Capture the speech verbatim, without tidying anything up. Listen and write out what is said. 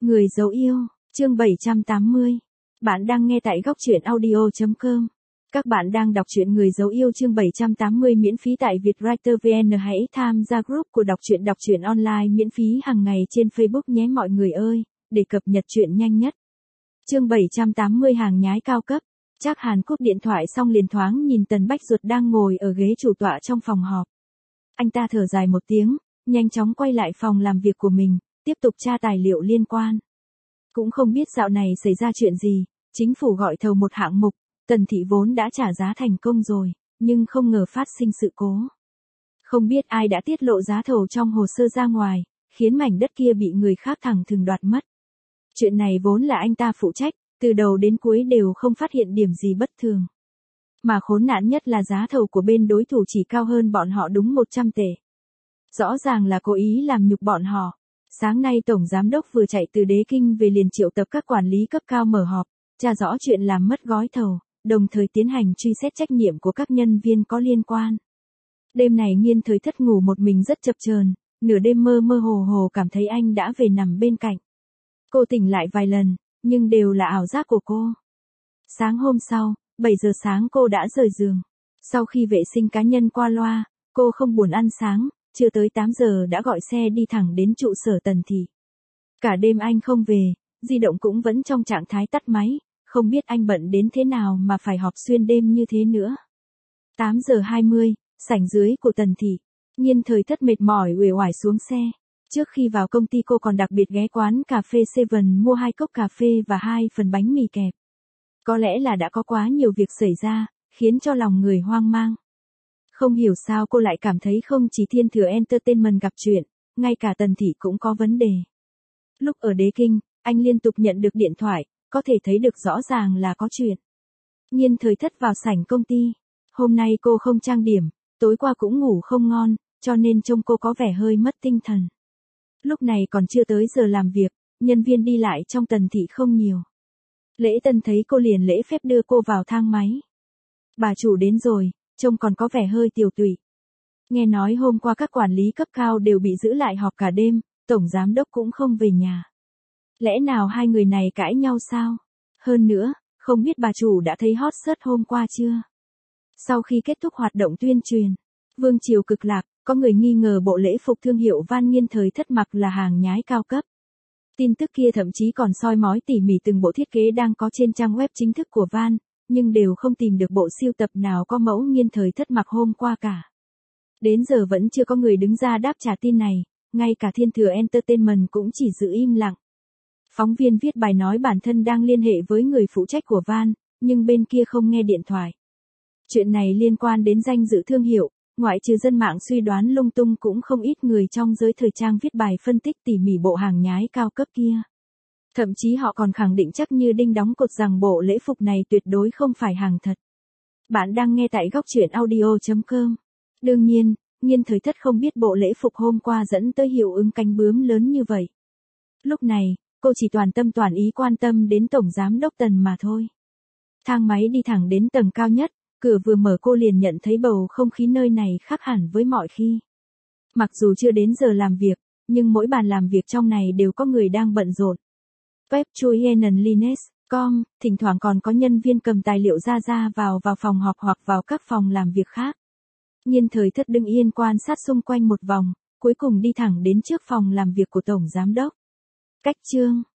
Người dấu yêu, chương bảy trăm tám mươi. Bạn đang nghe tại góc truyện audio chấm com. Các bạn đang đọc truyện Người dấu yêu chương bảy trăm tám mươi miễn phí tại Vietwriter vê en. Hãy tham gia group của đọc truyện đọc truyện online miễn phí hàng ngày trên Facebook nhé mọi người ơi, để cập nhật truyện nhanh nhất. Chương bảy trăm tám mươi hàng nhái cao cấp. Trác Hàn cúp điện thoại xong liền thoáng nhìn Tần Bách Duật đang ngồi ở ghế chủ tọa trong phòng họp. Anh ta thở dài một tiếng, nhanh chóng quay lại phòng làm việc của mình, tiếp tục tra tài liệu liên quan. Cũng không biết dạo này xảy ra chuyện gì, chính phủ gọi thầu một hạng mục, Tần Thị vốn đã trả giá thành công rồi, nhưng không ngờ phát sinh sự cố. Không biết ai đã tiết lộ giá thầu trong hồ sơ ra ngoài, khiến mảnh đất kia bị người khác thẳng thừng đoạt mất. Chuyện này vốn là anh ta phụ trách, từ đầu đến cuối đều không phát hiện điểm gì bất thường. Mà khốn nạn nhất là giá thầu của bên đối thủ chỉ cao hơn bọn họ đúng một trăm tệ. Rõ ràng là cố ý làm nhục bọn họ. Sáng nay Tổng Giám đốc vừa chạy từ Đế Kinh về liền triệu tập các quản lý cấp cao mở họp, tra rõ chuyện làm mất gói thầu, đồng thời tiến hành truy xét trách nhiệm của các nhân viên có liên quan. Đêm này Nghiên Thời Thất ngủ một mình rất chập chờn, nửa đêm mơ mơ hồ hồ cảm thấy anh đã về nằm bên cạnh. Cô tỉnh lại vài lần, nhưng đều là ảo giác của cô. Sáng hôm sau, bảy giờ sáng cô đã rời giường. Sau khi vệ sinh cá nhân qua loa, cô không buồn ăn sáng, chưa tới tám giờ đã gọi xe đi thẳng đến trụ sở Tần Thị. Cả đêm anh không về, di động cũng vẫn trong trạng thái tắt máy, không biết anh bận đến thế nào mà phải họp xuyên đêm như thế nữa. tám giờ hai mươi, sảnh dưới của Tần Thị. Nghiên Thời Thất mệt mỏi uể oải xuống xe. Trước khi vào công ty cô còn đặc biệt ghé quán cà phê Seven mua hai cốc cà phê và hai phần bánh mì kẹp. Có lẽ là đã có quá nhiều việc xảy ra, khiến cho lòng người hoang mang. Không hiểu sao cô lại cảm thấy không chỉ Thiên Thừa Entertainment gặp chuyện, ngay cả Tần Thị cũng có vấn đề. Lúc ở Đế Kinh, anh liên tục nhận được điện thoại, có thể thấy được rõ ràng là có chuyện. Nghiên Thời Thất vào sảnh công ty. Hôm nay cô không trang điểm, tối qua cũng ngủ không ngon, cho nên trông cô có vẻ hơi mất tinh thần. Lúc này còn chưa tới giờ làm việc, nhân viên đi lại trong Tần Thị không nhiều. Lễ Tân thấy cô liền lễ phép đưa cô vào thang máy. Bà chủ đến rồi, trông còn có vẻ hơi tiều tụy. Nghe nói hôm qua các quản lý cấp cao đều bị giữ lại họp cả đêm, Tổng Giám đốc cũng không về nhà. Lẽ nào hai người này cãi nhau sao? Hơn nữa, không biết bà chủ đã thấy hot search hôm qua chưa? Sau khi kết thúc hoạt động tuyên truyền, Vương Triều Cực Lạc, có người nghi ngờ bộ lễ phục thương hiệu Van Nghiên Thời Thất mặc là hàng nhái cao cấp. Tin tức kia thậm chí còn soi mói tỉ mỉ từng bộ thiết kế đang có trên trang web chính thức của Van, nhưng đều không tìm được bộ siêu tập nào có mẫu Nghiên Thời Thất mặc hôm qua cả. Đến giờ vẫn chưa có người đứng ra đáp trả tin này, ngay cả Thiên Thừa Entertainment cũng chỉ giữ im lặng. Phóng viên viết bài nói bản thân đang liên hệ với người phụ trách của Van, nhưng bên kia không nghe điện thoại. Chuyện này liên quan đến danh dự thương hiệu, ngoại trừ dân mạng suy đoán lung tung cũng không ít người trong giới thời trang viết bài phân tích tỉ mỉ bộ hàng nhái cao cấp kia. Thậm chí họ còn khẳng định chắc như đinh đóng cột rằng bộ lễ phục này tuyệt đối không phải hàng thật. Bạn đang nghe tại góc truyện audio chấm com. Đương nhiên, Nghiên Thời Thất không biết bộ lễ phục hôm qua dẫn tới hiệu ứng cánh bướm lớn như vậy. Lúc này, cô chỉ toàn tâm toàn ý quan tâm đến Tổng Giám đốc Tần mà thôi. Thang máy đi thẳng đến tầng cao nhất, cửa vừa mở cô liền nhận thấy bầu không khí nơi này khác hẳn với mọi khi. Mặc dù chưa đến giờ làm việc, nhưng mỗi bàn làm việc trong này đều có người đang bận rộn. Web Chuyen Lines chấm com, thỉnh thoảng còn có nhân viên cầm tài liệu ra ra vào vào phòng họp hoặc vào các phòng làm việc khác. Nghiên Thời Thất đứng yên quan sát xung quanh một vòng, cuối cùng đi thẳng đến trước phòng làm việc của Tổng Giám đốc. Cách chương